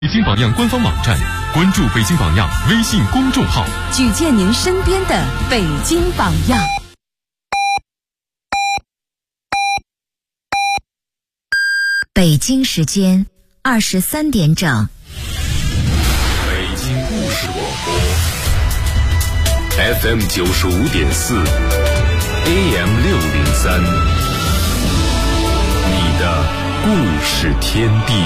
北京榜样官方网站，关注北京榜样微信公众号， 举荐您身边的北京榜样。 北京时间23点整。 北京故事广播 FM 95.4 AM 603，你的故事天地。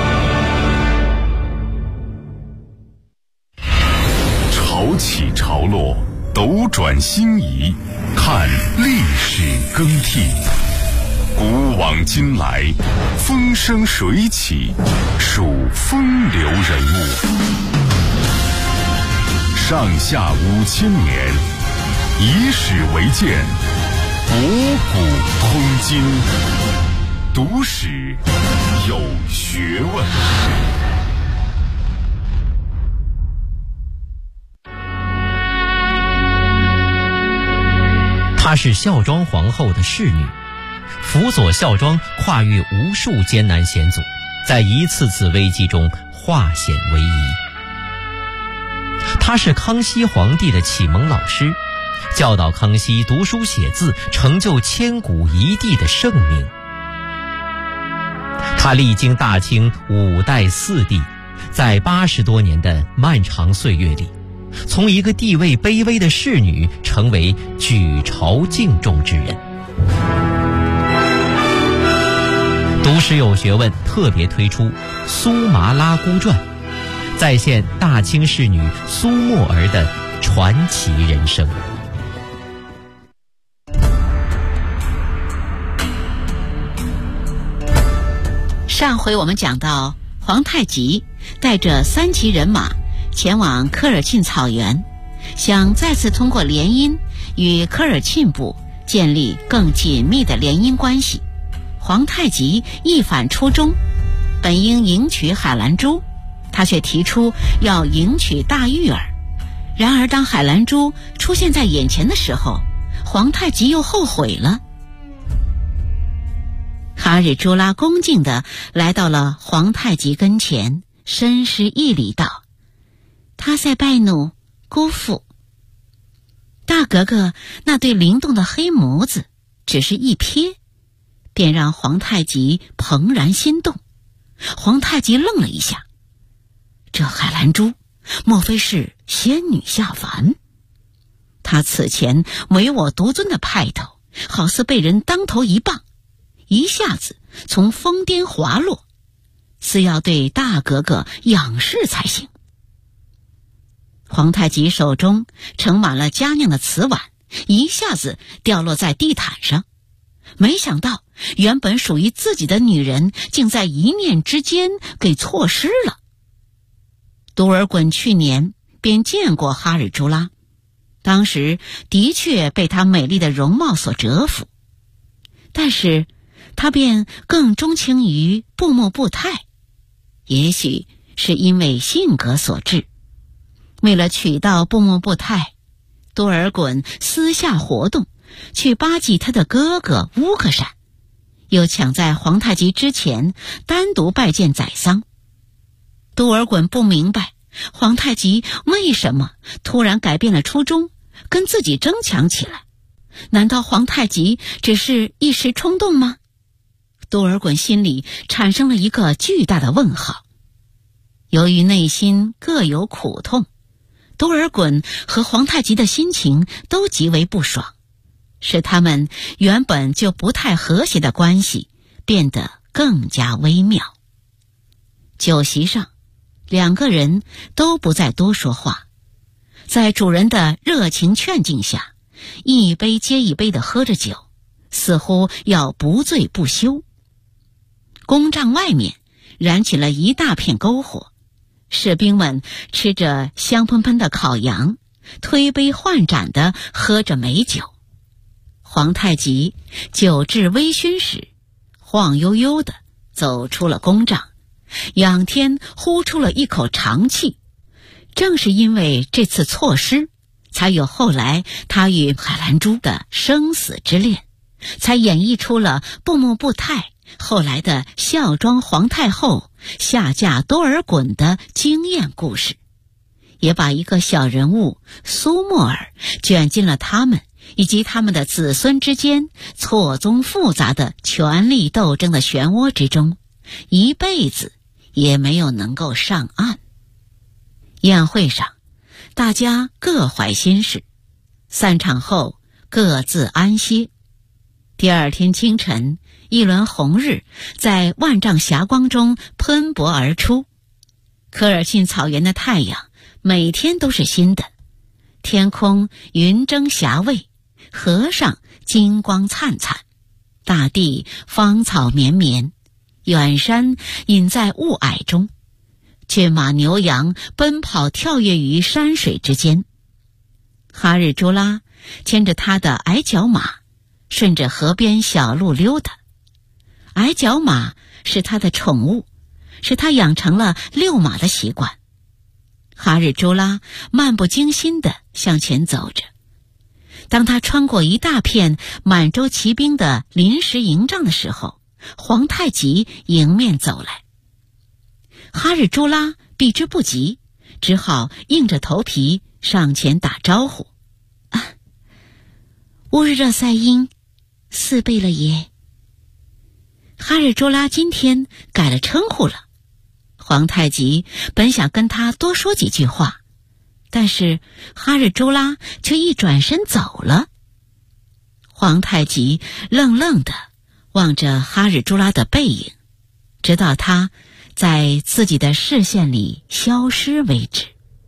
潮起潮落，斗转星移，看历史更替。古往今来，风生水起，数风流人物。上下5000年，以史为鉴，博古通今，读史有学问。 她是孝庄皇后的侍女，辅佐孝庄跨越无数艰难险阻，在一次次危机中化险为夷。她是康熙皇帝的启蒙老师，教导康熙读书写字，成就千古一帝的盛名。她历经大清5代4帝，在80多年的漫长岁月里，从一个地位卑微的侍女成为举朝敬重之人。读史有学问特别推出《苏麻拉姑传》，再现大清侍女苏沫儿的传奇人生。 上回我们讲到，皇太极带着3骑人马前往科尔沁草原，想再次通过联姻与科尔沁部建立更紧密的联姻关系。皇太极一反初衷，本应迎娶海兰珠，他却提出要迎娶大玉儿。然而当海兰珠出现在眼前的时候，皇太极又后悔了。哈日朱拉恭敬地来到了皇太极跟前，深施一礼道：“他塞拜努，姑父。”大格格那对灵动的黑眸子只是一瞥，便让皇太极怦然心动。皇太极愣了一下，这海兰珠莫非是仙女下凡？她此前唯我独尊的派头，好似被人当头一棒，一下子从疯癫滑落，似要对大格格仰视才行。皇太极手中盛满了佳酿的瓷碗，一下子掉落在地毯上。没想到原本属于自己的女人，竟在一念之间给错失了。多尔衮去年便见过哈日朱拉，当时的确被她美丽的容貌所折服，但是他便更钟情于布木布泰，也许是因为性格所致。为了娶到布木布泰，多尔衮私下活动，去巴结他的哥哥乌克善，又抢在皇太极之前单独拜见宰桑。多尔衮不明白皇太极为什么突然改变了初衷，跟自己争抢起来。难道皇太极只是一时冲动吗？多尔衮心里产生了一个巨大的问号。由于内心各有苦痛，多尔衮和皇太极的心情都极为不爽，使他们原本就不太和谐的关系变得更加微妙。酒席上，两个人都不再多说话，在主人的热情劝进下，一杯接一杯地喝着酒，似乎要不醉不休。宫帐外面燃起了一大片篝火，士兵们吃着香喷喷的烤羊，推杯换盏地喝着美酒。皇太极酒至微醺时，晃悠悠地走出了宫帐，仰天呼出了一口长气。正是因为这次错失，才有后来他与海兰珠的生死之恋，才演绎出了布木布泰后来的孝庄皇太后下嫁多尔衮的惊艳故事，也把一个小人物苏沫尔卷进了他们以及他们的子孙之间错综复杂的权力斗争的漩涡之中，一辈子也没有能够上岸。宴会上，大家各怀心事，散场后各自安歇。第二天清晨，一轮红日在万丈霞光中喷薄而出。科尔沁草原的太阳每天都是新的，天空云蒸霞蔚，河上金光灿灿，大地芳草绵绵，远山隐在雾霭中，骏马牛羊奔跑跳跃于山水之间。哈日朱拉牵着他的矮脚马，顺着河边小路溜达。矮脚马是他的宠物，使他养成了遛马的习惯。哈日朱拉漫不经心地向前走着。当他穿过一大片满洲骑兵的临时营帐的时候，皇太极迎面走来。哈日朱拉避之不及，只好硬着头皮上前打招呼：“乌日热塞因，四贝勒爷。”哈日朱拉今天改了称呼了。皇太极本想跟他多说几句话，但是哈日朱拉却一转身走了。皇太极愣愣地望着哈日朱拉的背影，直到他在自己的视线里消失为止。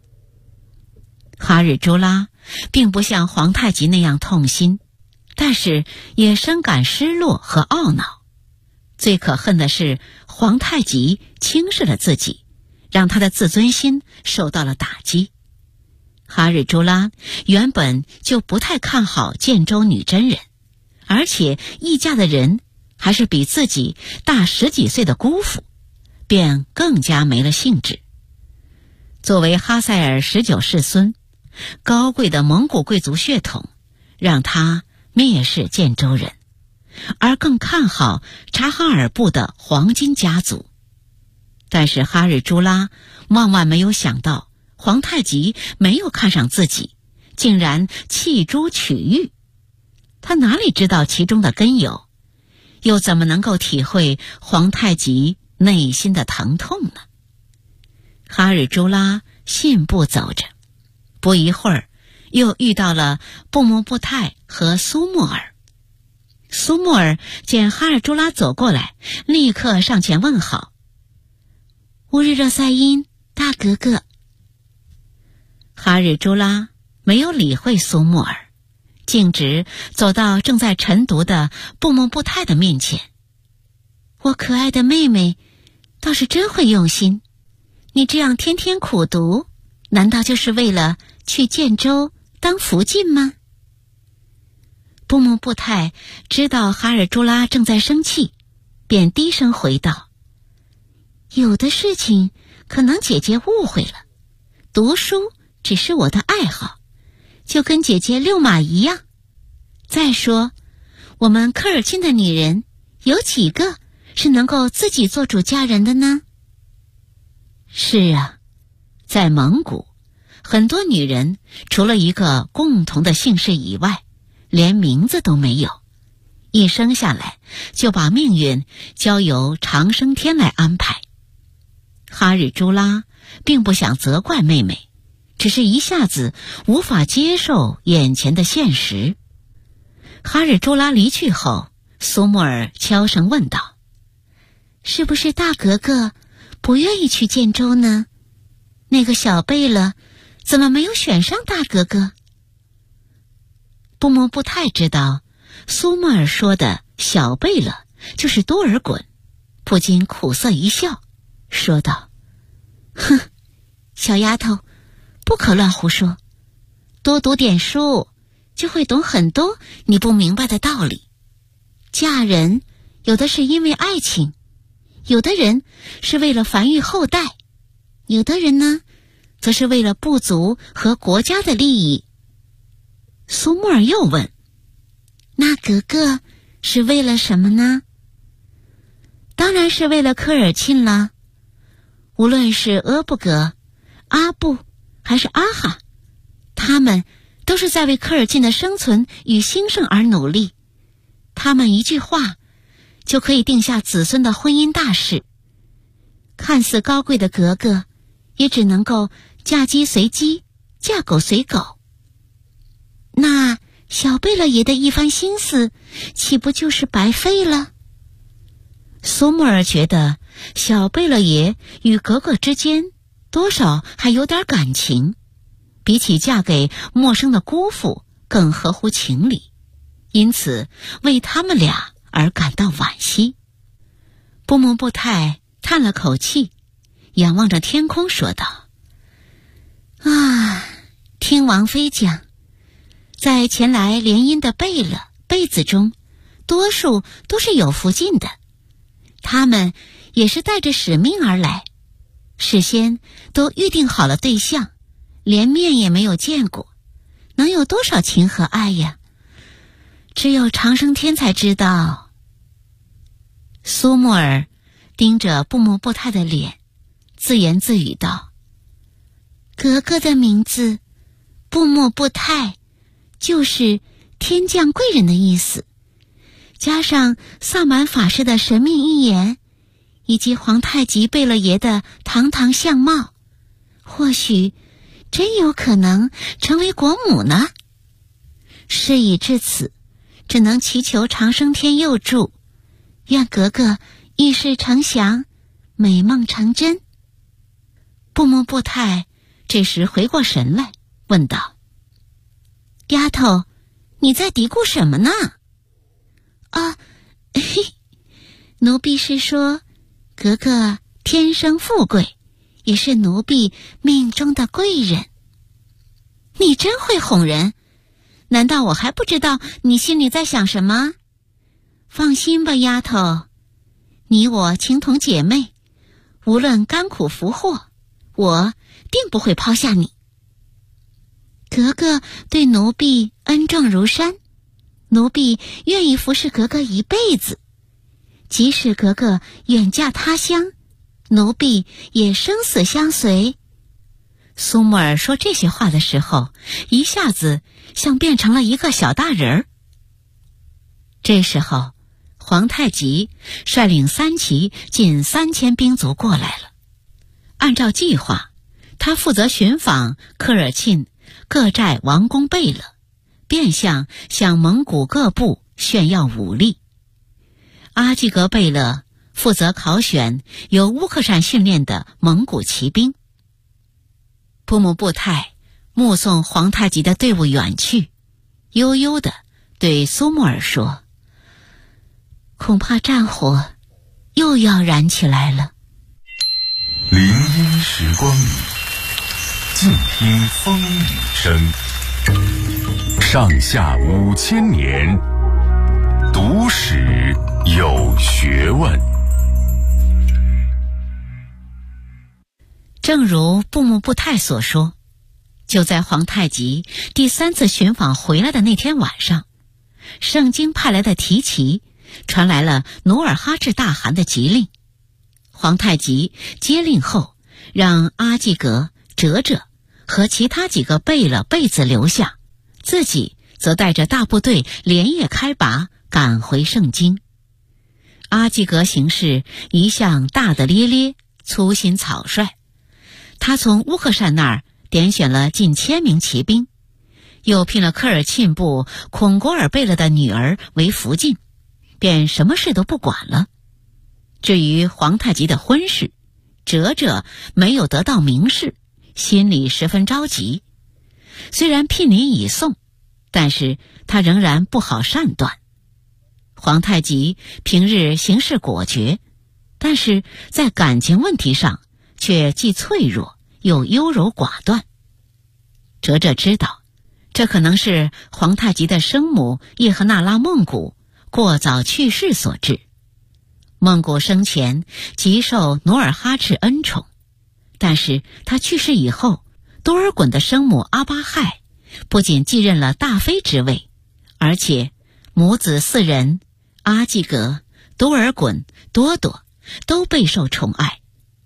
哈日朱拉并不像皇太极那样痛心，但是也深感失落和懊恼。最可恨的是皇太极轻视了自己，让他的自尊心受到了打击。哈日朱拉原本就不太看好建州女真人，而且议嫁的人还是比自己大10几岁的姑父，便更加没了兴致。作为哈塞尔19世孙，高贵的蒙古贵族血统让他蔑视建州人，而更看好察哈尔部的黄金家族。但是哈日朱拉万万没有想到，皇太极没有看上自己，竟然弃珠取玉。他哪里知道其中的根由，又怎么能够体会皇太极内心的疼痛呢？哈日朱拉信步走着，不一会儿又遇到了布木布泰和苏沫尔。苏沫尔见哈日朱拉走过来，立刻上前问好：“乌日热塞因，大格格。”哈日朱拉没有理会苏沫尔，径直走到正在晨读的布木布泰的面前。“我可爱的妹妹倒是真会用心，你这样天天苦读，难道就是为了去建州当福晋吗？”布木布泰知道哈日朱拉正在生气，便低声回道：“有的事情可能姐姐误会了，读书只是我的爱好，就跟姐姐遛马一样。再说，我们科尔沁的女人有几个是能够自己做主嫁人的呢？”是啊，在蒙古，很多女人除了一个共同的姓氏以外，连名字都没有，一生下来就把命运交由长生天来安排。哈日朱拉并不想责怪妹妹，只是一下子无法接受眼前的现实。哈日朱拉离去后，苏沫尔悄声问道：“是不是大格格不愿意去建州呢？那个小贝勒怎么没有选上大格格？”布木布泰知道苏沫尔说的小贝勒就是多尔衮，不禁苦涩一笑，说道：“哼，小丫头，不可乱胡说，多读点书就会懂很多你不明白的道理。嫁人有的是因为爱情，有的人是为了繁育后代，有的人呢则是为了部族和国家的利益。”苏沫尔又问：“那格格是为了什么呢？”“当然是为了科尔沁了。 无论是阿布格、阿布还是阿哈，他们都是在为科尔沁的生存与兴盛而努力。他们一句话就可以定下子孙的婚姻大事。看似高贵的格格，也只能够嫁鸡随鸡，嫁狗随狗。那小贝勒爷的一番心思，岂不就是白费了？苏木尔觉得小贝勒爷与格格之间多少还有点感情，比起嫁给陌生的姑父更合乎情理，因此为他们俩而感到惋惜。布木布泰叹了口气，仰望着天空说道：听王妃讲，在前来联姻的贝勒、贝子中，多数都是有福晋的，他们也是带着使命而来，事先都预定好了对象，连面也没有见过，能有多少情和爱呀？只有长生天才知道。苏木尔盯着布木布泰的脸，自言自语道：格格的名字布木布泰，就是天降贵人的意思，加上萨满法师的神秘预言，以及皇太极贝勒爷的堂堂相貌，或许真有可能成为国母呢。事已至此，只能祈求长生天佑助，愿格格一世成祥，美梦成真。布木布泰这时回过神来，问道：丫头，你在嘀咕什么呢？奴婢是说，格格天生富贵，也是奴婢命中的贵人。你真会哄人，难道我还不知道你心里在想什么？放心吧，丫头，你我情同姐妹，无论甘苦福祸，我定不会抛下你。格格对奴婢恩重如山，奴婢愿意服侍格格一辈子，即使格格远嫁他乡，奴婢也生死相随。苏木尔说这些话的时候，一下子像变成了一个小大人儿。这时候皇太极率领3骑近3000兵卒过来了。按照计划，他负责寻访科尔沁各寨王公贝勒，变相向蒙古各部炫耀武力。阿济格贝勒负责考选由乌克善训练的蒙古骑兵。布木布泰目送皇太极的队伍远去，悠悠地对苏木尔说：恐怕战火又要燃起来了。 林荫时光里，静听风雨声。上下5000年，读史有学问。 正如布木布泰所说，就在皇太极第3次寻访回来的那天晚上，圣经派来的提旗传来了努尔哈赤大汗的急令。皇太极接令后，让阿济格、哲哲和其他几个贝勒贝子留下，自己则带着大部队连夜开拔，赶回圣经。阿济格行事一向大大咧咧，粗心草率。他从乌克善那儿点选了近1000名骑兵，又聘了科尔沁部孔果尔贝勒的女儿为福晋，便什么事都不管了。至于皇太极的婚事，哲哲没有得到明示，心里十分着急。虽然聘礼已送，但是他仍然不好善断。皇太极平日行事果决，但是在感情问题上却既脆弱又优柔寡断。哲哲知道，这可能是皇太极的生母叶赫那拉孟古过早去世所致。孟古生前极受努尔哈赤恩宠，但是他去世以后，多尔衮的生母阿巴亥不仅继任了大妃之位，而且母子4人阿济格、多尔衮、多铎都备受宠爱。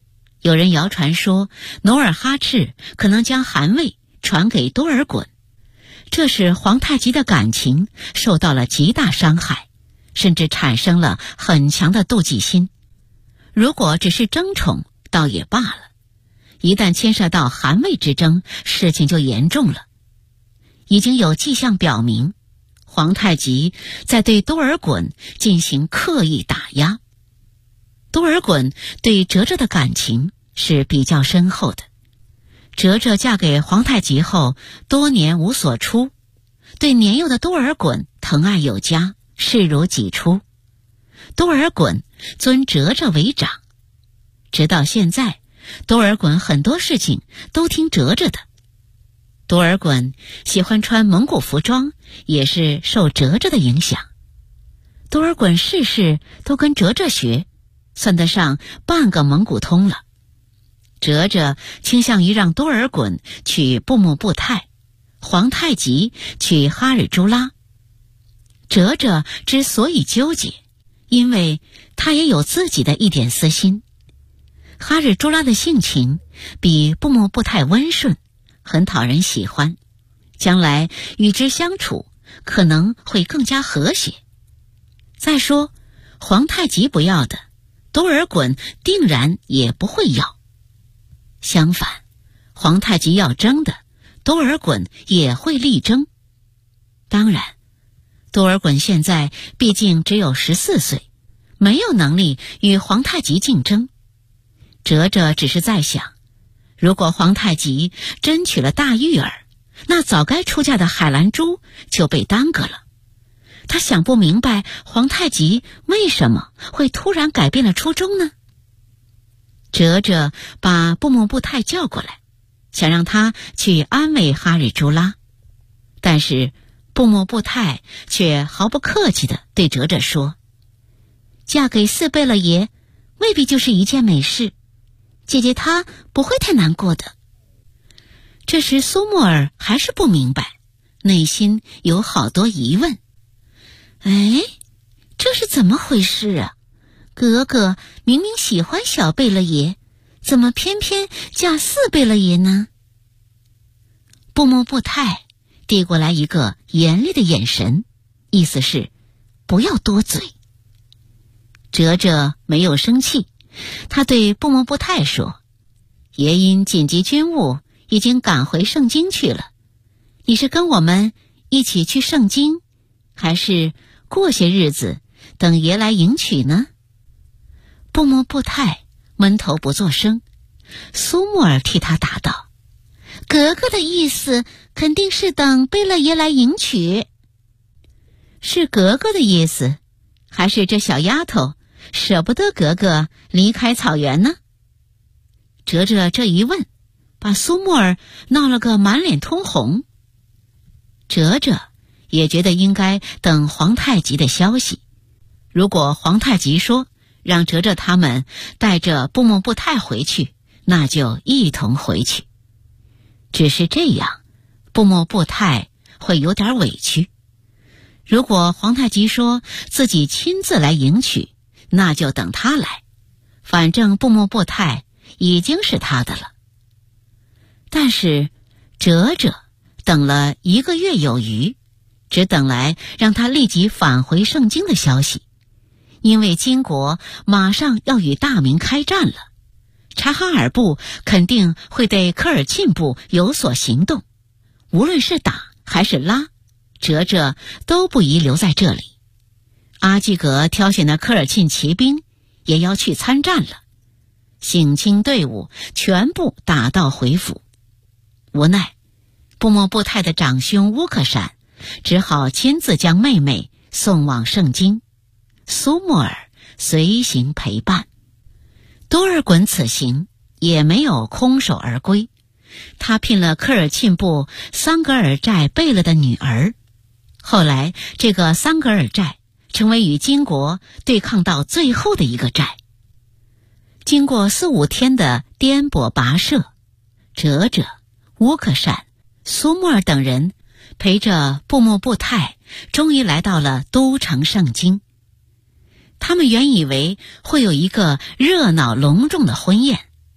有人谣传说努尔哈赤可能将汗位传给多尔衮，这使皇太极的感情受到了极大伤害，甚至产生了很强的妒忌心。如果只是争宠倒也罢了，一旦牵涉到汗位之争，事情就严重了。已经有迹象表明，皇太极在对多尔衮进行刻意打压。多尔衮对哲哲的感情是比较深厚的，哲哲嫁给皇太极后多年无所出，对年幼的多尔衮疼爱有加，视如己出。多尔衮尊哲哲为长，直到现在，多尔衮很多事情都听哲哲的。多尔衮喜欢穿蒙古服装，也是受哲哲的影响。多尔衮事事都跟哲哲学，算得上半个蒙古通了。哲哲倾向于让多尔衮娶布木布泰，皇太极娶哈日朱拉。哲哲之所以纠结，因为他也有自己的一点私心。哈日朱拉的性情比布木布泰温顺，很讨人喜欢，将来与之相处可能会更加和谐。再说皇太极不要的，多尔衮定然也不会要。相反，皇太极要争的，多尔衮也会力争。当然，多尔衮现在毕竟只有14岁，没有能力与皇太极竞争。哲哲只是在想，如果皇太极真娶了大玉儿，那早该出嫁的海兰珠就被耽搁了。他想不明白皇太极为什么会突然改变了初衷呢？哲哲把布木布泰叫过来，想让他去安慰哈日朱拉，但是布木布泰却毫不客气地对哲哲说，嫁给四贝勒爷未必就是一件美事，姐姐她不会太难过的。这时苏沫儿还是不明白，内心有好多疑问。哎，这是怎么回事啊？格格明明喜欢小贝勒爷，怎么偏偏嫁四贝勒爷呢？布木布泰递过来一个严厉的眼神，意思是不要多嘴。哲哲没有生气，他对布木布泰说，爷因紧急军务已经赶回盛京去了，你是跟我们一起去盛京，还是过些日子等爷来迎娶呢？布木布泰闷头不作声，苏沫儿替他答道，格格的意思肯定是等贝勒爷来迎娶。是格格的意思，还是这小丫头舍不得格格离开草原呢？哲哲这一问，把苏沫儿闹了个满脸通红。哲哲也觉得应该等皇太极的消息，如果皇太极说让哲哲他们带着布木布泰回去，那就一同回去。只是这样，布木布泰会有点委屈。如果皇太极说自己亲自来迎娶，那就等他来，反正布木布泰已经是他的了。但是哲哲等了1个月有余，只等来让他立即返回盛京的消息。因为金国马上要与大明开战了，察哈尔部肯定会对科尔沁部有所行动，无论是打还是拉，哲哲都不宜留在这里。阿济格挑选的科尔沁骑兵也要去参战了，省亲队伍全部打道回府。无奈布木布泰的长兄乌克闪只好亲自将妹妹送往盛京，苏沫儿随行陪伴。多尔衮此行也没有空手而归，他聘了科尔沁部桑格尔寨贝勒的女儿。后来这个桑格尔寨成为与金国对抗到最后的一个寨。经过4、5天的颠簸跋涉，哲哲、乌克闪、苏沫儿等人陪着布木布泰终于来到了都城盛京。他们原以为会有一个热闹隆重的婚宴，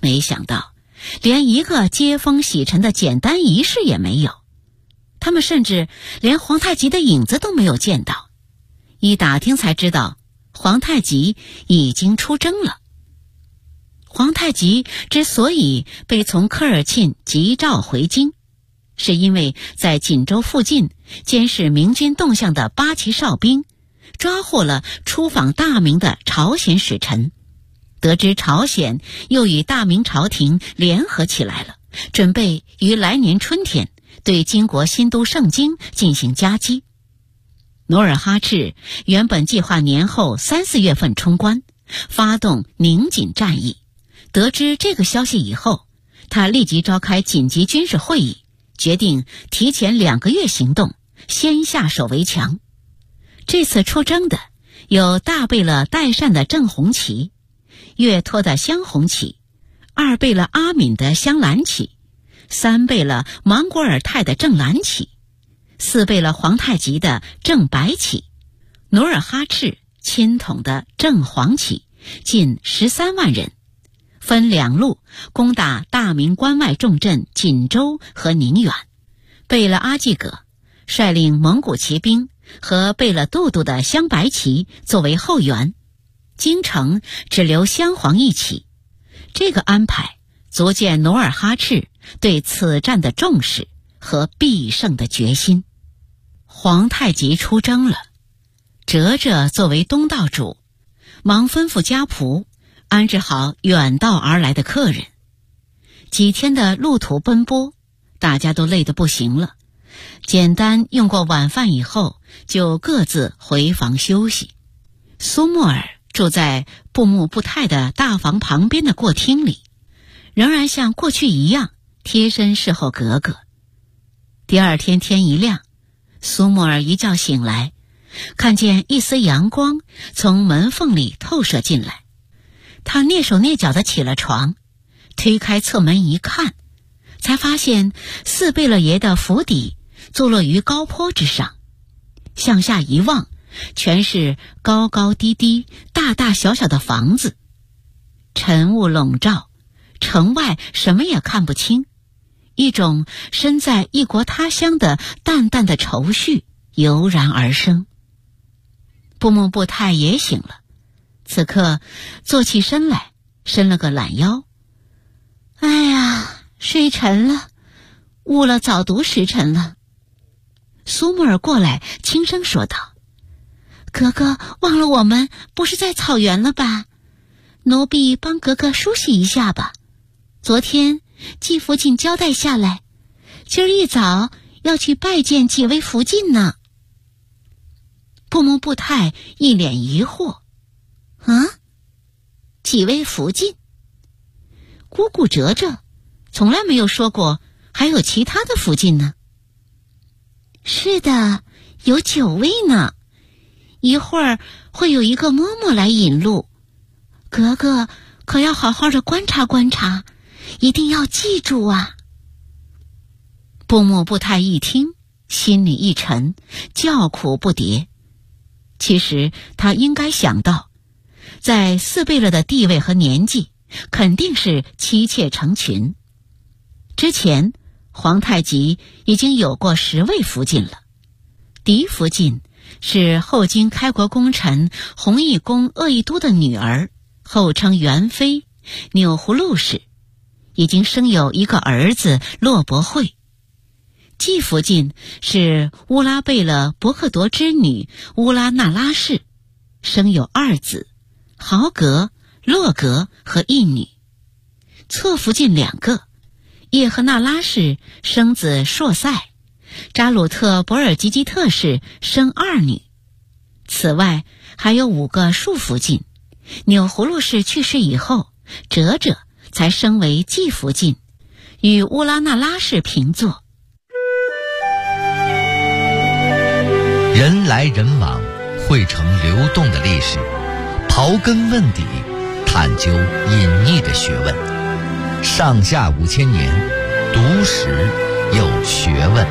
没想到连一个接风洗尘的简单仪式也没有，他们甚至连皇太极的影子都没有见到。一打听才知道，皇太极已经出征了。皇太极之所以被从科尔沁急召回京，是因为在锦州附近监视明军动向的八旗哨兵抓获了出访大明的朝鲜使臣，得知朝鲜又与大明朝廷联合起来了，准备于来年春天对金国新都盛京进行夹击。努尔哈赤原本计划年后3、4月份冲关，发动宁锦战役。得知这个消息以后，他立即召开紧急军事会议，决定提前2个月行动，先下手为强。这次出征的有大贝勒代善的正红旗、岳托的镶红旗、2贝勒阿敏的镶蓝旗、3贝勒莽古尔泰的正蓝旗、4贝勒皇太极的正白旗，努尔哈赤亲统的正黄旗，近13万人，分2路攻打大明关外重镇锦州和宁远。贝勒阿济葛率领蒙古骑兵和贝勒杜度的镶白旗作为后援，京城只留镶黄一旗。这个安排足见努尔哈赤对此战的重视和必胜的决心。皇太极出征了，哲哲作为东道主，忙吩咐家仆安置好远道而来的客人。几天的路途奔波，大家都累得不行了，简单用过晚饭以后，就各自回房休息。苏沫尔住在布木布泰的大房旁边的过厅里，仍然像过去一样贴身侍候格格。第二天天一亮，苏沫尔一觉醒来，看见一丝阳光从门缝里透射进来。他蹑手蹑脚地起了床，推开侧门一看，才发现4贝勒爷的府邸坐落于高坡之上，向下一望，全是高高低低、大大小小的房子，晨雾笼罩，城外什么也看不清，一种身在异国他乡的淡淡的愁绪油然而生。布木布泰也醒了，此刻坐起身来，伸了个懒腰。哎呀，睡沉了，误了早读时辰了。苏沫尔过来轻声说道：格格忘了我们不是在草原了吧？奴婢帮格格梳洗一下吧。昨天季福晋交代下来，今儿一早要去拜见几位福晋呢。布木布泰一脸疑惑：几位福晋？姑姑哲哲从来没有说过还有其他的福晋呢。是的，有9位呢，一会儿会有一个嬷嬷来引路，格格可要好好的观察观察，一定要记住啊。布木布泰一听，心里一沉，叫苦不迭。其实他应该想到，在4贝勒的地位和年纪，肯定是妻妾成群。之前皇太极已经有过10位福晋了。嫡福晋是后金开国功臣弘义公鄂义都的女儿，后称元妃，钮祜禄氏，已经生有一个儿子骆伯惠。继福晋是乌拉贝勒伯克铎之女乌拉那拉氏，生有2子，豪格、洛格和一女。侧福晋2个，叶赫那拉氏生子硕塞，扎鲁特博尔吉吉特氏生2女。此外还有5个庶福晋，钮祜禄氏去世以后，哲哲才升为继福晋，与乌拉那拉氏平坐。 人来人往，汇成流动的历史，刨根问底，探究隐匿的学问。上下5000年，读史有学问。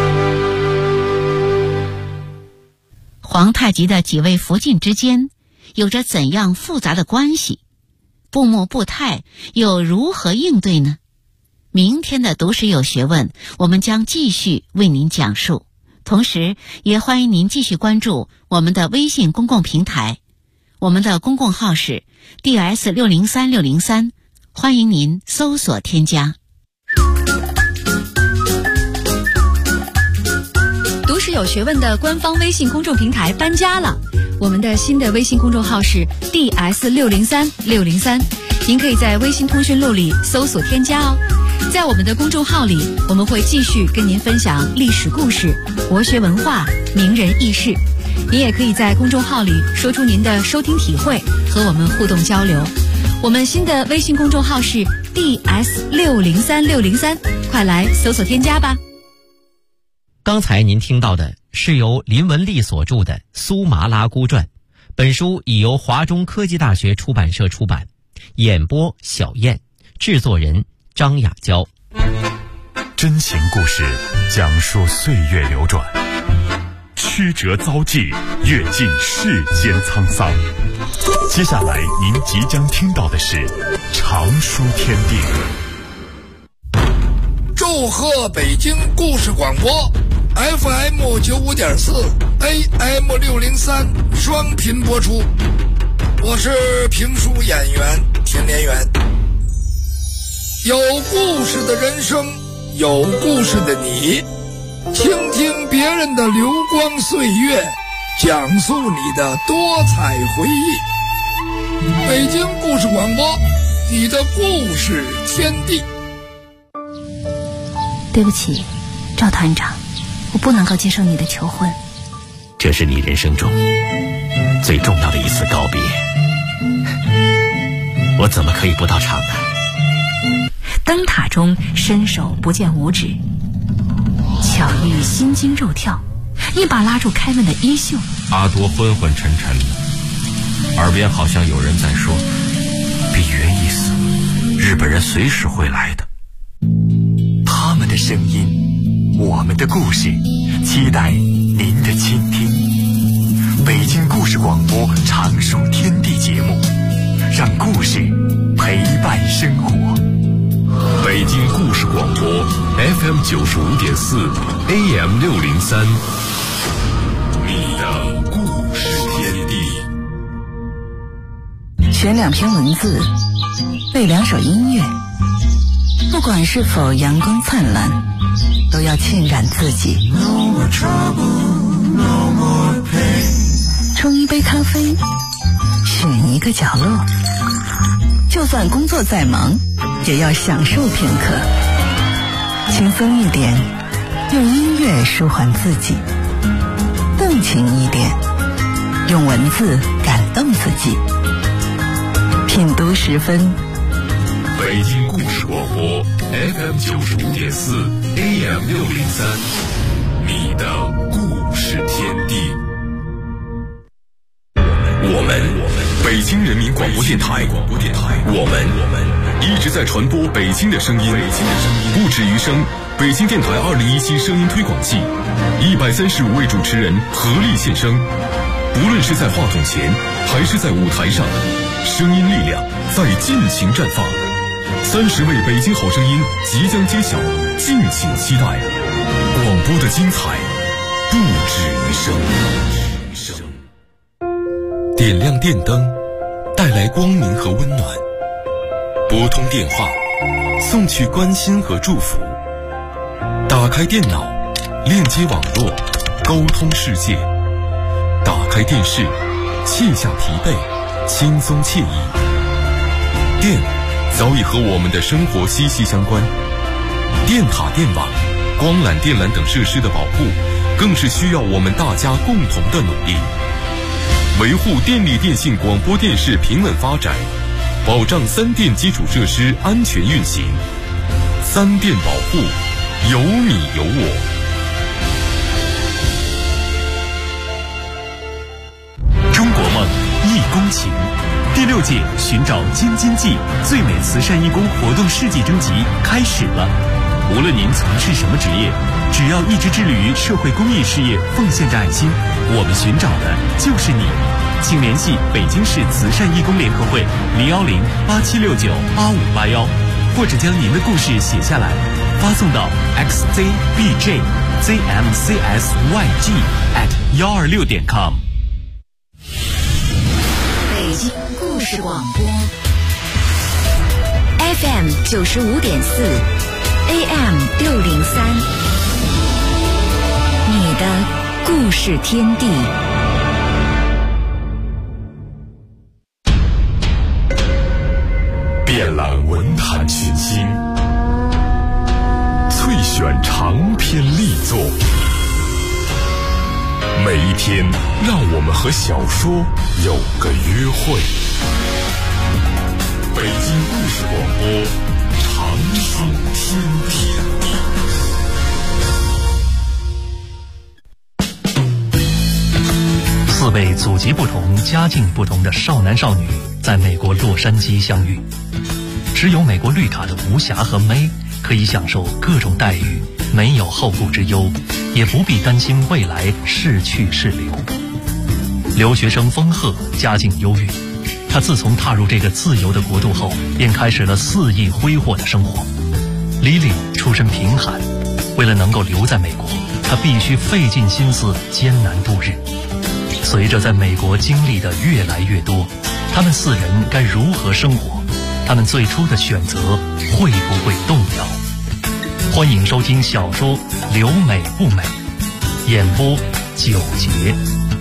皇太极的几位福晋之间， 有着怎样复杂的关系？不慕不态又如何应对呢？明天的读史有学问，我们将继续为您讲述。同时也欢迎您继续关注我们的微信公共平台，我们的公共号是 DS603603，欢迎您搜索添加。 读史有学问的官方微信公众平台搬家了，我们的新的微信公众号是 DS603603，您可以在微信通讯录里搜索添加哦。在我们的公众号里，我们会继续跟您分享历史故事、国学文化、名人轶事。您也可以在公众号里说出您的收听体会，和我们互动交流。我们新的微信公众号是 DS603603，快来搜索添加吧。 刚才您听到的是由林文丽所著的《苏麻拉姑传》，本书已由华中科技大学出版社出版，演播小燕，制作人张雅娇。 真情故事讲述岁月流转，曲折遭际，阅尽世间沧桑。接下来您即将听到的是常书天地。 祝贺北京故事广播 FM95.4 AM603 双频播出，我是评书演员田连元。有故事的人生，有故事的你，倾听别人的流光岁月，讲述你的多彩回忆。北京故事广播，你的故事天地。 对不起，赵团长，我不能够接受你的求婚。 这是你人生中最重要的一次告别，我怎么可以不到场呢？ 灯塔中伸手不见五指，巧遇心惊肉跳，一把拉住开门的衣袖。 阿多昏昏沉沉的，耳边好像有人在说：“比原意思，日本人随时会来的。” 他们的声音，我们的故事，期待您的倾听。北京故事广播常书天地节目，让故事陪伴生活。 北京故事广播 FM95.4 AM603，你的故事天地。 选2篇文字，背2首音乐，不管是否阳光灿烂，都要浸染自己。冲一杯咖啡，选一个角落，就算工作再忙，也要享受片刻。轻松一点，用音乐舒缓自己；动情一点，用文字感动自己。品读10分。 北京故事广播 FM95.4 AM603，你的故事天地。我们北京人民广播电台，我们一直在传播北京的声音，不止于声。北京电台2017声音推广季，135位主持人合力献声，不论是在话筒前还是在舞台上，声音力量在尽情绽放。30位北京好声音即将揭晓，敬请期待。广播的精彩不止于声。点亮电灯，带来光明和温暖；拨通电话，送去关心和祝福；打开电脑，链接网络，沟通世界；打开电视，卸下疲惫，轻松惬意。电早已和我们的生活息息相关，电塔、电网、光缆、电缆等设施的保护，更是需要我们大家共同的努力。维护电力电信广播电视平稳发展，保障3电基础设施安全运行。3电保护，有你有我。 中国梦义工情第6届寻找京津冀最美慈善义工活动世纪征集开始了。 无论您从事什么职业，只要一直致力于社会公益事业，奉献着爱心，我们寻找的就是你。请联系北京市慈善义工联合会010-8769-8581，或者将您的故事写下来，发送到 xzbjzmcsyg@126.com。 北京故事广播 FM 95.4 AM 603，你的故事天地。 遍览文坛群星，萃选长篇力作，每一天让我们和小说有个约会。北京故事广播，长寿天地。 4位祖籍不同、家境不同的少男少女在美国洛杉矶相遇。持有美国绿卡的吴霞和May可以享受各种待遇，没有后顾之忧，也不必担心未来是去是留。留学生风鹤家境优越，他自从踏入这个自由的国度后，便开始了肆意挥霍的生活。Lily出身贫寒，为了能够留在美国，他必须费尽心思艰难度日。随着在美国经历的越来越多，他们4人该如何生活？他们最初的选择会不会动摇？欢迎收听小说《留美不美》，演播9节。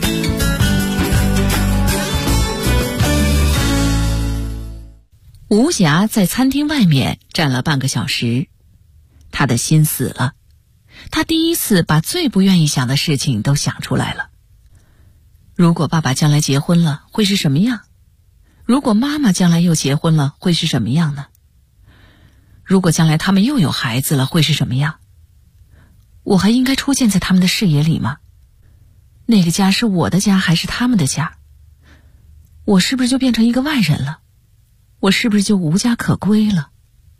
吴霞在餐厅外面站了半个小时，她的心死了。她第一次把最不愿意想的事情都想出来了。如果爸爸将来结婚了，会是什么样？如果妈妈将来又结婚了，会是什么样呢？如果将来他们又有孩子了，会是什么样？我还应该出现在他们的视野里吗？那个家是我的家还是他们的家？我是不是就变成一个外人了？我是不是就无家可归了？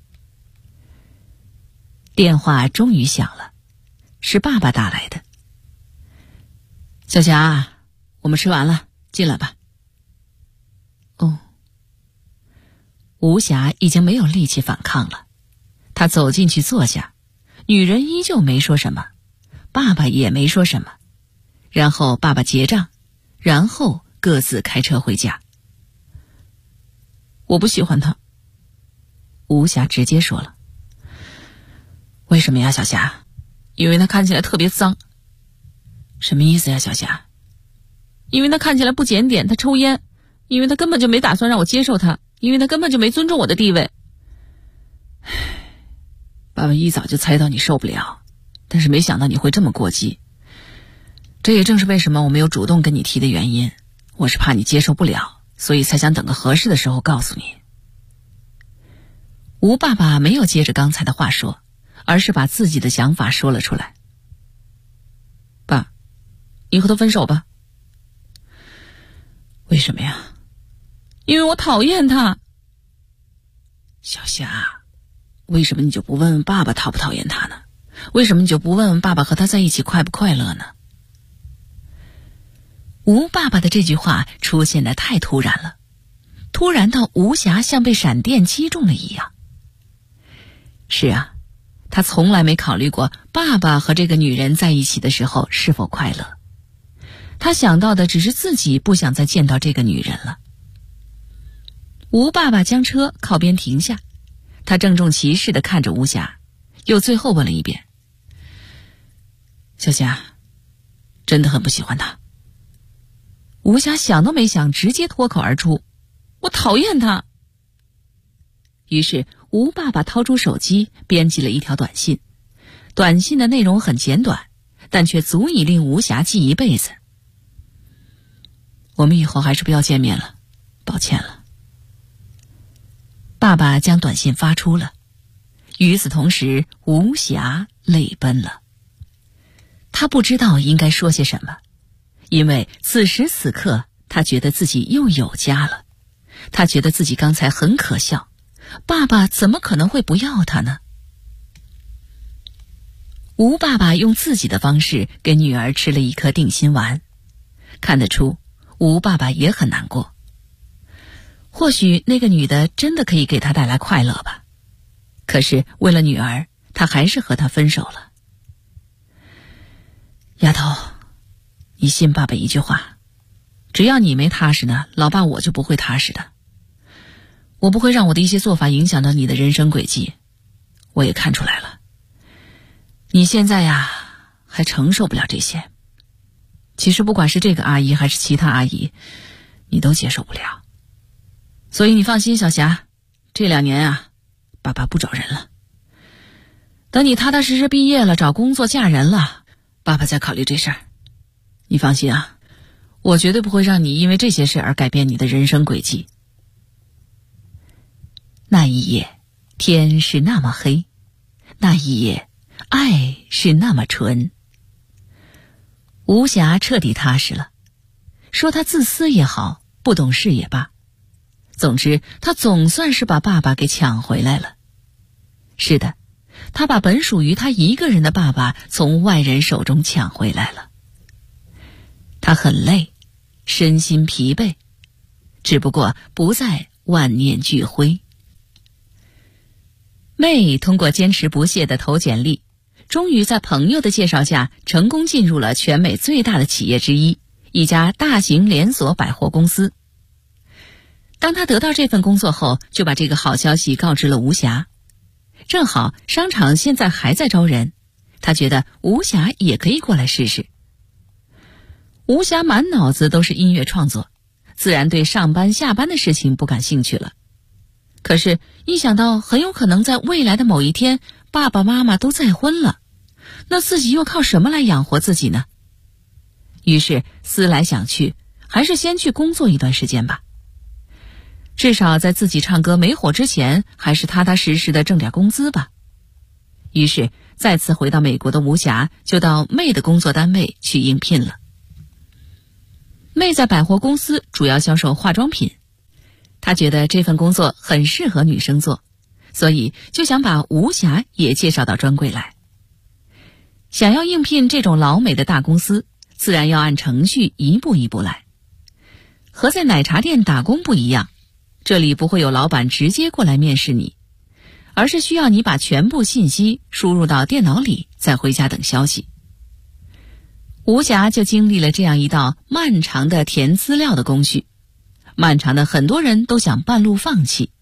电话终于响了，是爸爸打来的。小霞，我们吃完了，进来吧。哦，吴霞已经没有力气反抗了，她走进去坐下，女人依旧没说什么，爸爸也没说什么，然后爸爸结账，然后各自开车回家。我不喜欢他，吴霞直接说了。为什么呀，小霞？因为他看起来特别脏。什么意思呀，小霞？因为他看起来不检点，他抽烟，因为他根本就没打算让我接受他，因为他根本就没尊重我的地位。爸爸一早就猜到你受不了，但是没想到你会这么过激。这也正是为什么我没有主动跟你提的原因，我是怕你接受不了，所以才想等个合适的时候告诉你。吴爸爸没有接着刚才的话说，而是把自己的想法说了出来。爸，你和他分手吧。为什么呀？因为我讨厌他。小霞，为什么你就不问问爸爸讨不讨厌他呢？为什么你就不问问爸爸和他在一起快不快乐呢？吴爸爸的这句话出现得太突然了，突然到吴霞像被闪电击中了一样。是啊，他从来没考虑过爸爸和这个女人在一起的时候是否快乐，他想到的只是自己不想再见到这个女人了。吴爸爸将车靠边停下，他郑重其事地看着吴霞，又最后问了一遍：小霞，真的很不喜欢他？吴霞想都没想，直接脱口而出：我讨厌他。于是吴爸爸掏出手机编辑了一条短信，短信的内容很简短，但却足以令吴霞记一辈子。我们以后还是不要见面了，抱歉了。爸爸将短信发出了，与此同时吴霞泪奔了。他不知道应该说些什么，因为此时此刻他觉得自己又有家了，他觉得自己刚才很可笑，爸爸怎么可能会不要他呢？ 吴爸爸用自己的方式给女儿吃了一颗定心丸，看得出吴爸爸也很难过。或许那个女的真的可以给他带来快乐吧，可是为了女儿，他还是和她分手了。丫头，你信爸爸一句话，只要你没踏实呢，老爸我就不会踏实的。我不会让我的一些做法影响到你的人生轨迹，我也看出来了。你现在呀，还承受不了这些。其实不管是这个阿姨还是其他阿姨，你都接受不了。所以你放心，小霞，这2年啊，爸爸不找人了。等你踏踏实实毕业了，找工作嫁人了，爸爸再考虑这事儿。你放心啊，我绝对不会让你因为这些事而改变你的人生轨迹。那一夜，天是那么黑，那一夜，爱是那么纯。吴霞彻底踏实了，说他自私也好，不懂事也罢，总之他总算是把爸爸给抢回来了。是的，他把本属于他一个人的爸爸从外人手中抢回来了。他很累，身心疲惫，只不过不再万念俱灰。妹通过坚持不懈的投简历，终于在朋友的介绍下成功进入了全美最大的企业之一，一家大型连锁百货公司。当他得到这份工作后，就把这个好消息告知了吴霞。正好商场现在还在招人，他觉得吴霞也可以过来试试。吴霞满脑子都是音乐创作，自然对上班下班的事情不感兴趣了。可是一想到很有可能在未来的某一天，爸爸妈妈都再婚了，那自己又靠什么来养活自己呢？于是思来想去，还是先去工作一段时间吧。至少在自己唱歌没火之前，还是踏踏实实的挣点工资吧。于是再次回到美国的吴霞就到妹的工作单位去应聘了。妹在百货公司主要销售化妆品，她觉得这份工作很适合女生做，所以就想把吴霞也介绍到专柜来。想要应聘这种老美的大公司，自然要按程序一步一步来。和在奶茶店打工不一样，这里不会有老板直接过来面试你，而是需要你把全部信息输入到电脑里，再回家等消息。吴霞就经历了这样一道漫长的填资料的工序，漫长的很多人都想半路放弃。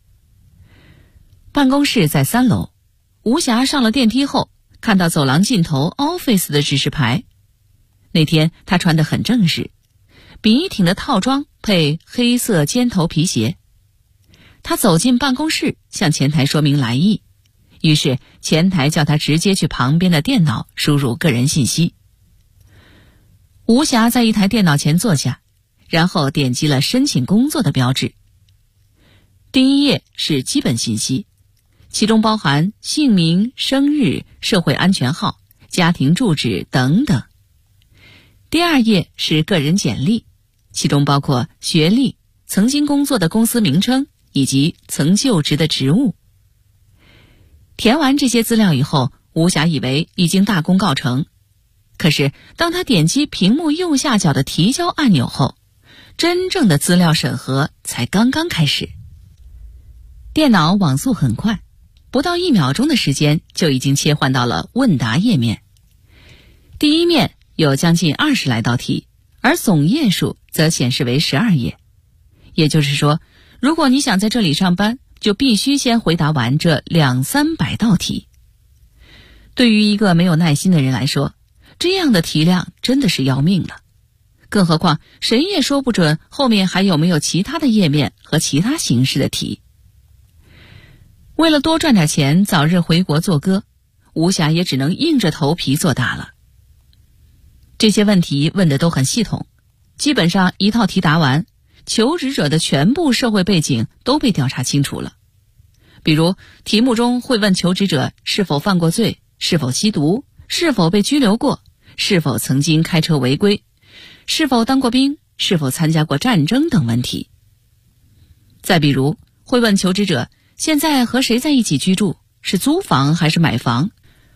办公室在3楼，吴霞上了电梯后，看到走廊尽头 Office 的指示牌。那天她穿得很正式，笔挺的套装配黑色尖头皮鞋。她走进办公室，向前台说明来意，于是前台叫她直接去旁边的电脑输入个人信息。吴霞在一台电脑前坐下，然后点击了申请工作的标志。第一页是基本信息，其中包含姓名、生日、社会安全号、家庭住址等等。第2页是个人简历，其中包括学历、曾经工作的公司名称以及曾就职的职务。填完这些资料以后，吴霞以为已经大功告成。可是当他点击屏幕右下角的提交按钮后，真正的资料审核才刚刚开始。电脑网速很快，不到1秒钟的时间就已经切换到了问答页面。第一面有将近20来道题，而总页数则显示为12页。也就是说，如果你想在这里上班，就必须先回答完这200-300道题。对于一个没有耐心的人来说，这样的题量真的是要命了。更何况谁也说不准后面还有没有其他的页面和其他形式的题。为了多赚点钱，早日回国做歌，吴霞也只能硬着头皮作答了。这些问题问的都很系统，基本上一套题答完，求职者的全部社会背景都被调查清楚了。比如题目中会问求职者是否犯过罪，是否吸毒，是否被拘留过，是否曾经开车违规，是否当过兵，是否参加过战争等问题。再比如会问求职者现在和谁在一起居住，是租房还是买房，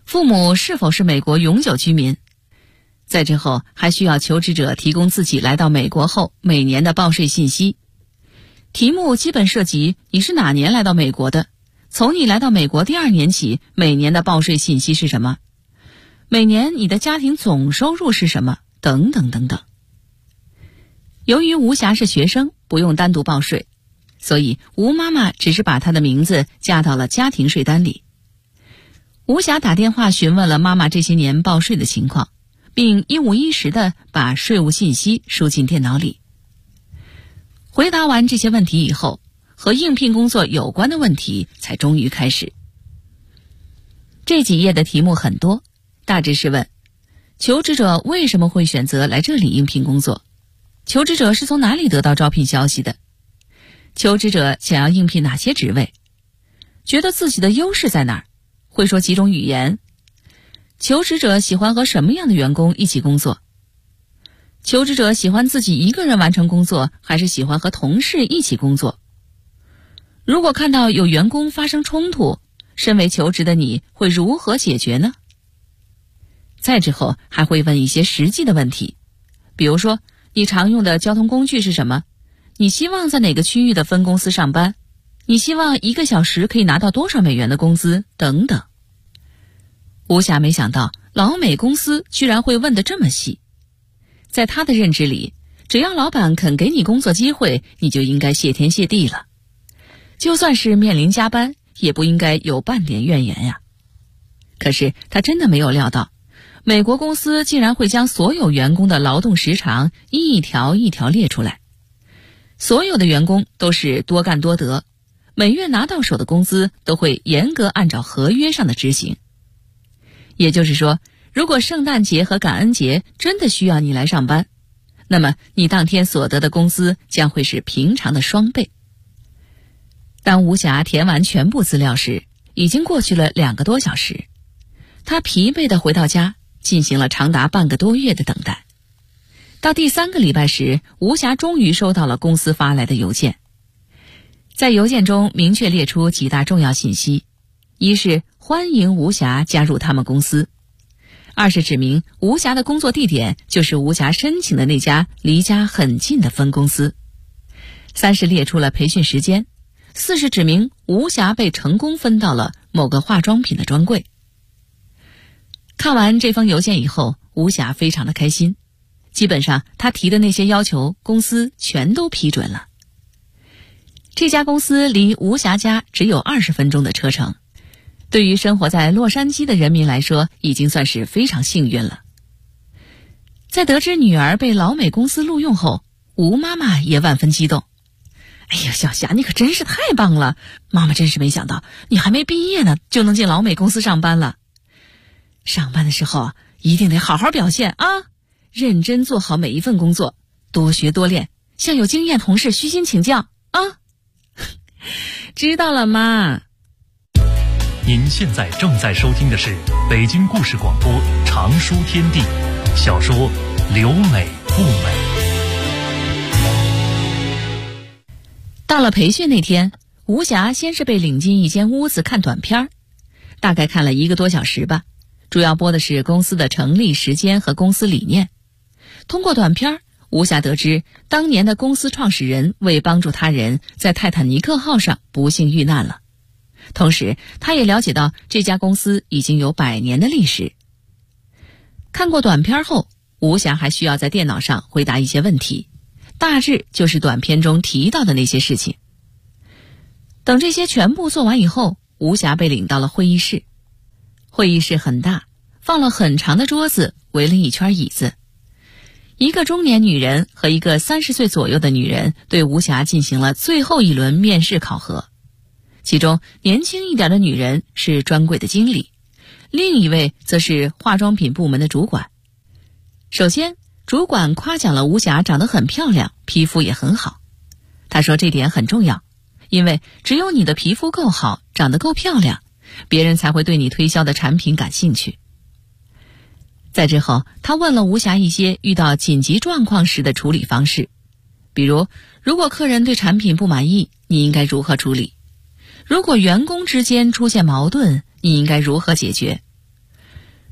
父母是否是美国永久居民。再之后还需要求职者提供自己来到美国后每年的报税信息。题目基本涉及你是哪年来到美国的，从你来到美国第2年起每年的报税信息是什么，每年你的家庭总收入是什么，等等等等。由于吴霞是学生，不用单独报税，所以吴妈妈只是把她的名字加到了家庭税单里。吴霞打电话询问了妈妈这些年报税的情况，并一五一十地把税务信息输进电脑里。回答完这些问题以后，和应聘工作有关的问题才终于开始。这几页的题目很多，大致是问求职者为什么会选择来这里应聘工作，求职者是从哪里得到招聘消息的，求职者想要应聘哪些职位，觉得自己的优势在哪儿，会说几种语言，求职者喜欢和什么样的员工一起工作，求职者喜欢自己一个人完成工作，还是喜欢和同事一起工作，如果看到有员工发生冲突，身为求职的你会如何解决呢？再之后还会问一些实际的问题，比如说你常用的交通工具是什么，你希望在哪个区域的分公司上班，你希望1个小时可以拿到多少美元的工资等等。吴霞没想到老美公司居然会问得这么细，在他的认知里，只要老板肯给你工作机会，你就应该谢天谢地了，就算是面临加班也不应该有半点怨言呀。可是他真的没有料到，美国公司竟然会将所有员工的劳动时长一条一条列出来，所有的员工都是多干多得，每月拿到手的工资都会严格按照合约上的执行。也就是说，如果圣诞节和感恩节真的需要你来上班，那么你当天所得的工资将会是平常的2倍。当吴霞填完全部资料时，已经过去了2个多小时，她疲惫地回到家，进行了长达半个多月的等待。到第3个礼拜时，吴霞终于收到了公司发来的邮件。在邮件中明确列出几大重要信息，一是欢迎吴霞加入他们公司，2是指明吴霞的工作地点就是吴霞申请的那家离家很近的分公司，3是列出了培训时间，4是指明吴霞被成功分到了某个化妆品的专柜。看完这封邮件以后，吴霞非常的开心，基本上她提的那些要求公司全都批准了。这家公司离吴霞家只有20分钟的车程，对于生活在洛杉矶的人民来说，已经算是非常幸运了。在得知女儿被老美公司录用后，吴妈妈也万分激动。哎呀，小霞，你可真是太棒了，妈妈真是没想到你还没毕业呢就能进老美公司上班了。上班的时候一定得好好表现啊，认真做好每一份工作，多学多练，向有经验同事虚心请教啊。知道了妈。 您现在正在收听的是北京故事广播长书天地小说留美不美。 到了培训那天，吴霞先是被领进一间屋子看短片，大概看了1个多小时吧，主要播的是公司的成立时间和公司理念。通过短片，吴霞得知当年的公司创始人为帮助他人，在泰坦尼克号上不幸遇难了。同时他也了解到这家公司已经有100年的历史。看过短片后，吴霞还需要在电脑上回答一些问题，大致就是短片中提到的那些事情。等这些全部做完以后，吴霞被领到了会议室。会议室很大，放了很长的桌子，围了一圈椅子。一个中年女人和一个30岁左右的女人对吴霞进行了最后一轮面试考核。其中年轻一点的女人是专柜的经理，另一位则是化妆品部门的主管。首先，主管夸奖了吴霞长得很漂亮，皮肤也很好。他说这点很重要，因为只有你的皮肤够好，长得够漂亮，别人才会对你推销的产品感兴趣。再之后，他问了吴霞一些遇到紧急状况时的处理方式，比如如果客人对产品不满意，你应该如何处理？如果员工之间出现矛盾，你应该如何解决？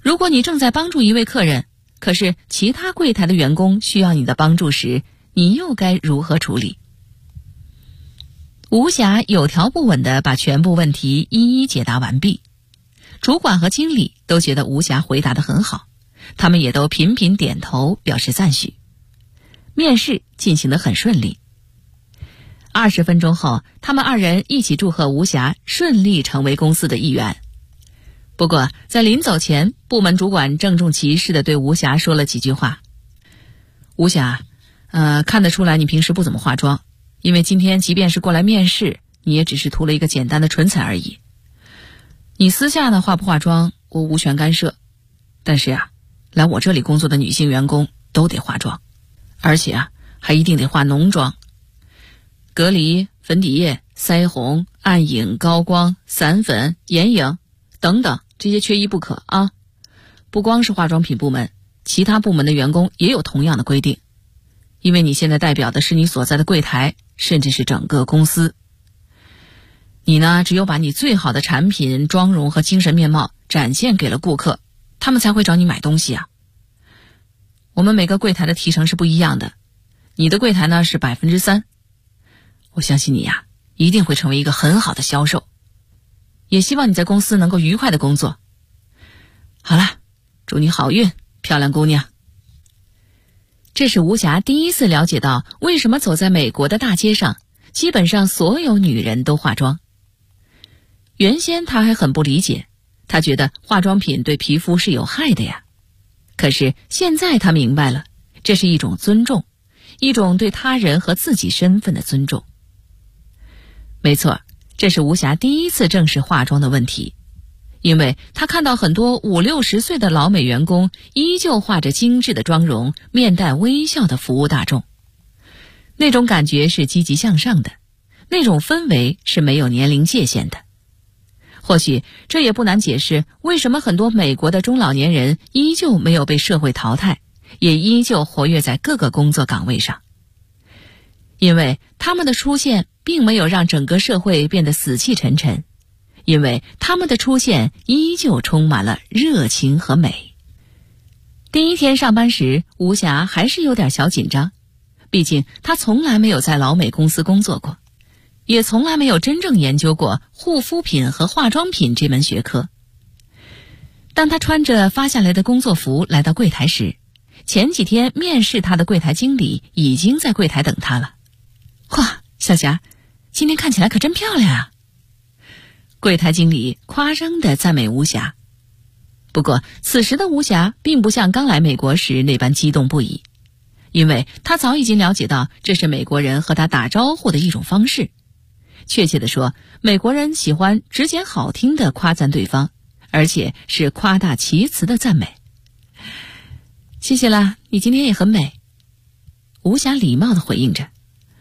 如果你正在帮助一位客人，可是其他柜台的员工需要你的帮助时，你又该如何处理？吴霞有条不紊地把全部问题一一解答完毕。主管和经理都觉得吴霞回答得很好，他们也都频频点头表示赞许。面试进行得很顺利。20分钟后，他们2人一起祝贺吴霞顺利成为公司的一员。不过在临走前，部门主管郑重其事地对吴霞说了几句话。吴霞，看得出来你平时不怎么化妆，因为今天即便是过来面试，你也只是涂了一个简单的唇彩而已。你私下呢化不化妆，我无权干涉。但是来我这里工作的女性员工都得化妆，而且还一定得化浓妆。隔离、粉底液、腮红、暗影、高光、散粉、眼影等等，这些缺一不可啊！不光是化妆品部门，其他部门的员工也有同样的规定。因为你现在代表的是你所在的柜台，甚至是整个公司。你呢，只有把你最好的产品、妆容和精神面貌展现给了顾客，他们才会找你买东西啊。我们每个柜台的提成是不一样的，你的柜台呢是 3%。我相信你一定会成为一个很好的销售，也希望你在公司能够愉快的工作。好了，祝你好运，漂亮姑娘。这是吴霞第一次了解到为什么走在美国的大街上，基本上所有女人都化妆。原先她还很不理解，她觉得化妆品对皮肤是有害的呀。可是现在她明白了，这是一种尊重，一种对他人和自己身份的尊重。没错，这是吴霞第一次正视化妆的问题，因为她看到很多50-60岁的老美员工依旧画着精致的妆容，面带微笑地服务大众。那种感觉是积极向上的，那种氛围是没有年龄界限的。或许这也不难解释为什么很多美国的中老年人依旧没有被社会淘汰，也依旧活跃在各个工作岗位上。因为他们的出现并没有让整个社会变得死气沉沉，因为他们的出现依旧充满了热情和美。第一天上班时，吴霞还是有点小紧张，毕竟她从来没有在老美公司工作过，也从来没有真正研究过护肤品和化妆品这门学科。当她穿着发下来的工作服来到柜台时，前几天面试她的柜台经理已经在柜台等她了。哇，小霞，今天看起来可真漂亮啊！柜台经理夸张地赞美吴霞。不过此时的吴霞并不像刚来美国时那般激动不已，因为她早已经了解到这是美国人和她打招呼的一种方式。确切地说，美国人喜欢直简好听地夸赞对方，而且是夸大其词的赞美。谢谢啦，你今天也很美。吴霞礼貌地回应着。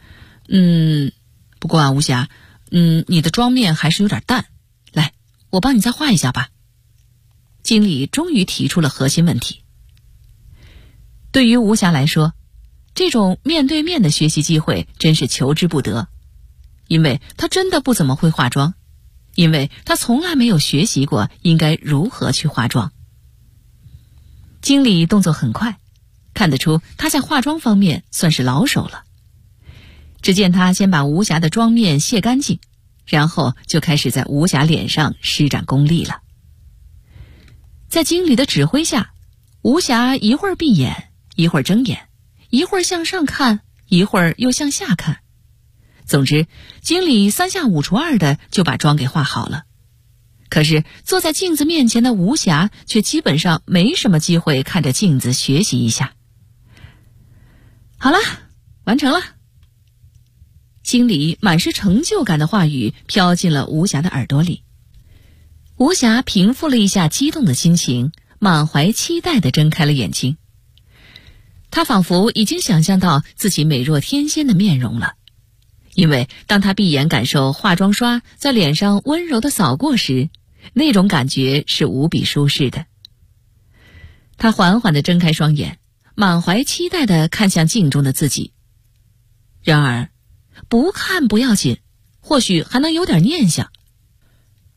不过吴霞，你的妆面还是有点淡，来，我帮你再画一下吧。经理终于提出了核心问题。对于吴霞来说，这种面对面的学习机会真是求之不得，因为她真的不怎么会化妆，因为她从来没有学习过应该如何去化妆。经理动作很快，看得出他在化妆方面算是老手了。只见他先把吴霞的妆面卸干净，然后就开始在吴霞脸上施展功力了。在经理的指挥下，吴霞一会儿闭眼，一会儿睁眼，一会儿向上看，一会儿又向下看。总之，经理3下5除2的就把妆给画好了。可是坐在镜子面前的吴霞却基本上没什么机会看着镜子学习一下。好了，完成了。经理满是成就感的话语飘进了吴霞的耳朵里。吴霞平复了一下激动的心情，满怀期待地睁开了眼睛。她仿佛已经想象到自己美若天仙的面容了，因为当她闭眼感受化妆刷在脸上温柔地扫过时，那种感觉是无比舒适的。她缓缓地睁开双眼，满怀期待地看向镜中的自己。然而不看不要紧，或许还能有点念想。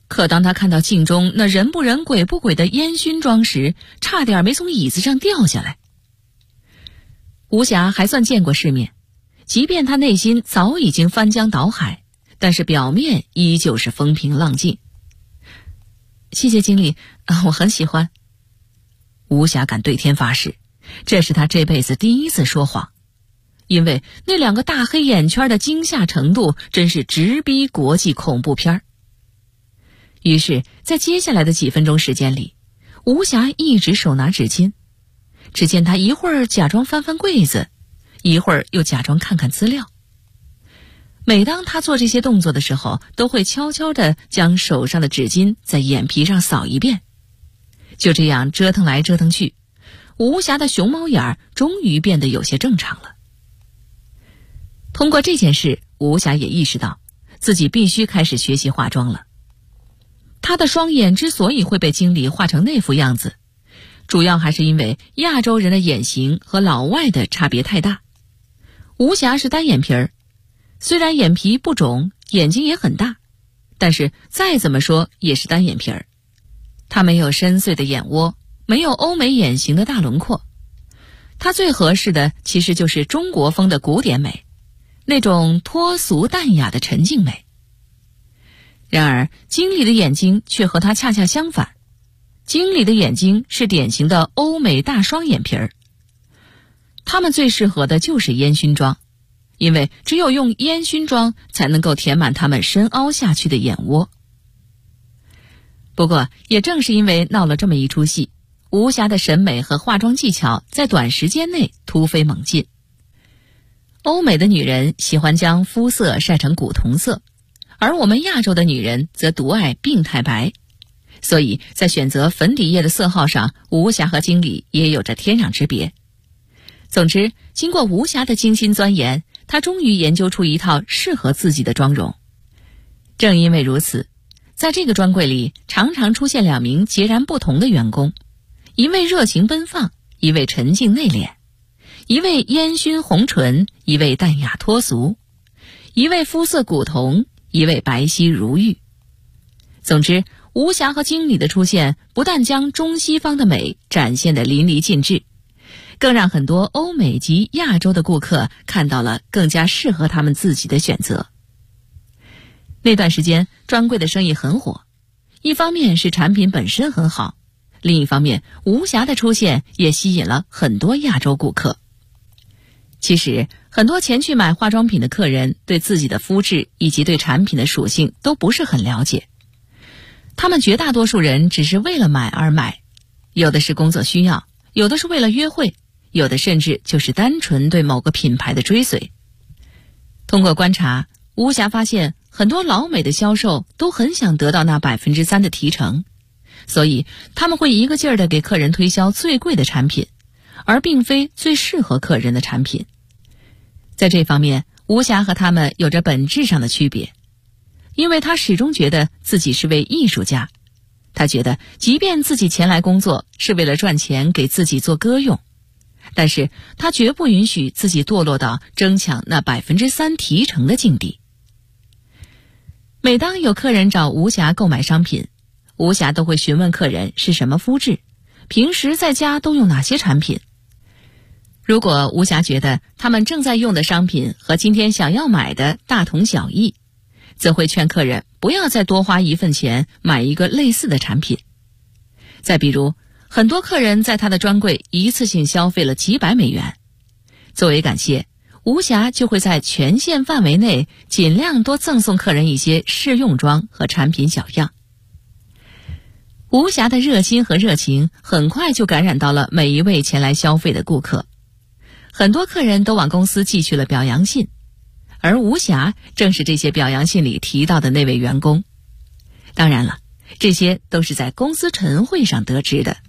可当他看到镜中那人不人鬼不鬼的烟熏妆时，差点没从椅子上掉下来。吴霞还算见过世面，即便他内心早已经翻江倒海，但是表面依旧是风平浪静。谢谢经理，我很喜欢。吴霞敢对天发誓，这是他这辈子第一次说谎，因为那2个大黑眼圈的惊吓程度真是直逼国际恐怖片。于是在接下来的几分钟时间里，吴霞一直手拿纸巾，只见他一会儿假装翻翻柜子，一会儿又假装看看资料。每当他做这些动作的时候，都会悄悄地将手上的纸巾在眼皮上扫一遍。就这样折腾来折腾去，吴霞的熊猫眼终于变得有些正常了。通过这件事，吴霞也意识到自己必须开始学习化妆了。她的双眼之所以会被经理画成那副样子，主要还是因为亚洲人的眼型和老外的差别太大。吴霞是单眼皮儿，虽然眼皮不肿，眼睛也很大，但是再怎么说也是单眼皮儿。她没有深邃的眼窝，没有欧美眼型的大轮廓。她最合适的其实就是中国风的古典美，那种脱俗淡雅的沉静美。然而经理的眼睛却和她恰恰相反，经理的眼睛是典型的欧美大双眼皮儿。他们最适合的就是烟熏妆，因为只有用烟熏妆才能够填满他们深凹下去的眼窝。不过也正是因为闹了这么一出戏，吴霞的审美和化妆技巧在短时间内突飞猛进。欧美的女人喜欢将肤色晒成古铜色，而我们亚洲的女人则独爱病态白，所以在选择粉底液的色号上，吴霞和经理也有着天壤之别。总之，经过吴霞的精心钻研，她终于研究出一套适合自己的妆容。正因为如此，在这个专柜里常常出现2名截然不同的员工，一位热情奔放，一位沉静内敛，一位烟熏红唇，一位淡雅脱俗，一位肤色古铜，一位白皙如玉。总之，吴霞和经理的出现不但将中西方的美展现得淋漓尽致，更让很多欧美及亚洲的顾客看到了更加适合他们自己的选择。那段时间专柜的生意很火，一方面是产品本身很好，另一方面吴霞的出现也吸引了很多亚洲顾客。其实很多前去买化妆品的客人对自己的肤质以及对产品的属性都不是很了解，他们绝大多数人只是为了买而买，有的是工作需要，有的是为了约会，有的甚至就是单纯对某个品牌的追随。通过观察，吴霞发现很多老美的销售都很想得到那 3% 的提成，所以他们会一个劲儿地给客人推销最贵的产品，而并非最适合客人的产品。在这方面，吴霞和他们有着本质上的区别，因为她始终觉得自己是位艺术家。她觉得即便自己前来工作是为了赚钱给自己做歌用，但是她绝不允许自己堕落到争抢那 3% 提成的境地。每当有客人找吴霞购买商品，吴霞都会询问客人是什么肤质，平时在家都用哪些产品。如果吴霞觉得他们正在用的商品和今天想要买的大同小异，则会劝客人不要再多花1份钱买一个类似的产品。再比如，很多客人在他的专柜一次性消费了几百美元，作为感谢，吴霞就会在权限范围内尽量多赠送客人一些试用装和产品小样。吴霞的热心和热情很快就感染到了每一位前来消费的顾客，很多客人都往公司寄去了表扬信，而吴霞正是这些表扬信里提到的那位员工。当然了，这些都是在公司晨会上得知的。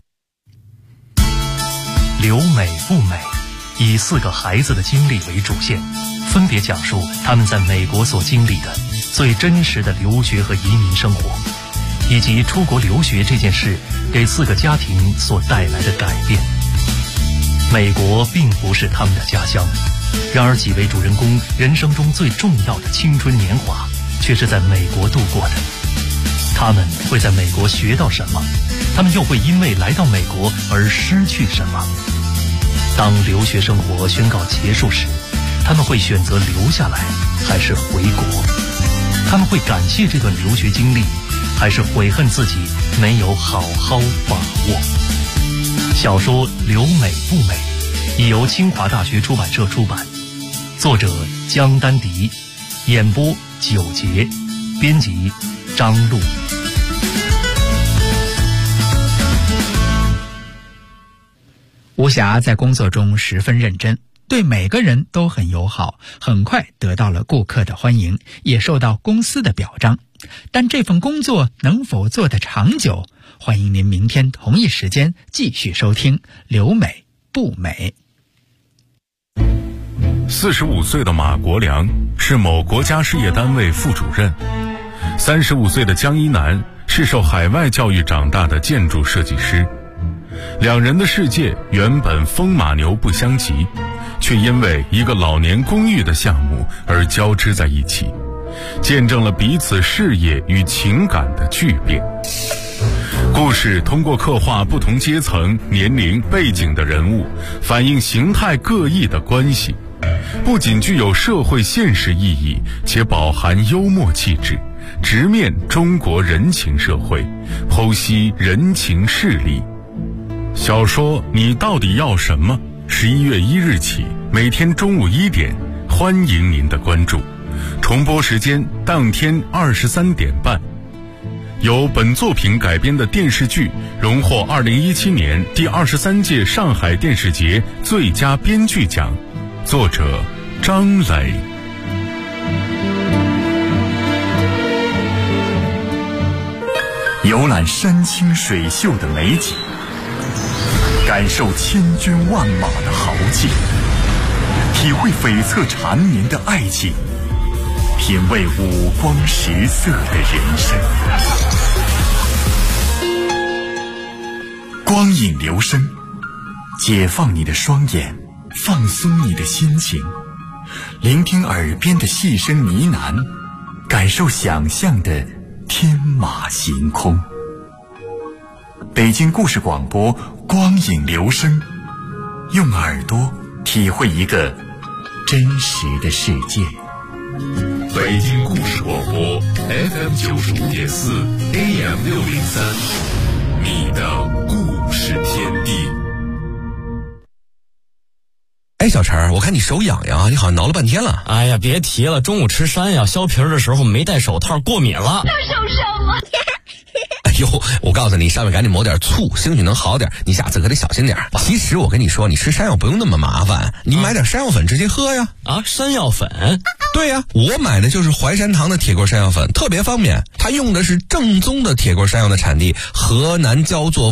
留美不美，以4个孩子的经历为主线，分别讲述他们在美国所经历的最真实的留学和移民生活，以及出国留学这件事给4个家庭所带来的改变。美国并不是他们的家乡，然而几位主人公人生中最重要的青春年华却是在美国度过的。 他们会在美国学到什么？他们又会因为来到美国而失去什么？当留学生活宣告结束时，他们会选择留下来还是回国？他们会感谢这段留学经历，还是悔恨自己没有好好把握？小说《留美不美》已由清华大学出版社出版，作者江丹迪，演播九杰，编辑张璐。 吴霞在工作中十分认真，对每个人都很友好，很快得到了顾客的欢迎，也受到公司的表彰。但这份工作能否做得长久？欢迎您明天同一时间继续收听《留美不美》。 45岁的马国良是某国家事业单位副主任，35岁的江一楠是受海外教育长大的建筑设计师。两人的世界原本风马牛不相及，却因为一个老年公寓的项目而交织在一起，见证了彼此事业与情感的巨变。故事通过刻画不同阶层、年龄、背景的人物，反映形态各异的关系，不仅具有社会现实意义，且饱含幽默气质，直面中国人情社会，剖析人情势力。小说《你到底要什么》11月1日起，每天中午1点，欢迎您的关注。重播时间当天23点半。由本作品改编的电视剧荣获2017年第23届上海电视节最佳编剧奖，作者张磊。 游览山清水秀的美景，感受千军万马的豪气，体会悱恻缠绵的爱情，品味五光十色的人生。光影留声，解放你的双眼，放松你的心情，聆听耳边的细声呢喃，感受想象的天马行空。北京故事广播，光影留声，用耳朵体会一个真实的世界。 北京故事广播 FM 95.4 AM 603，你的故事天地。 哎，小陈，我看你手痒痒，你好像挠了半天了。 哎呀，别提了，中午吃山药削皮的时候没戴手套，过敏了。 那受伤了。 哎呦，我告诉你，上面赶紧抹点醋，兴许能好点。你下次可得小心点。其实我跟你说，你吃山药不用那么麻烦，你买点山药粉直接喝呀。 啊，山药粉？ 对呀，我买的就是淮山堂的铁棍山药粉，特别方便。它用的是正宗的铁棍山药的产地河南焦作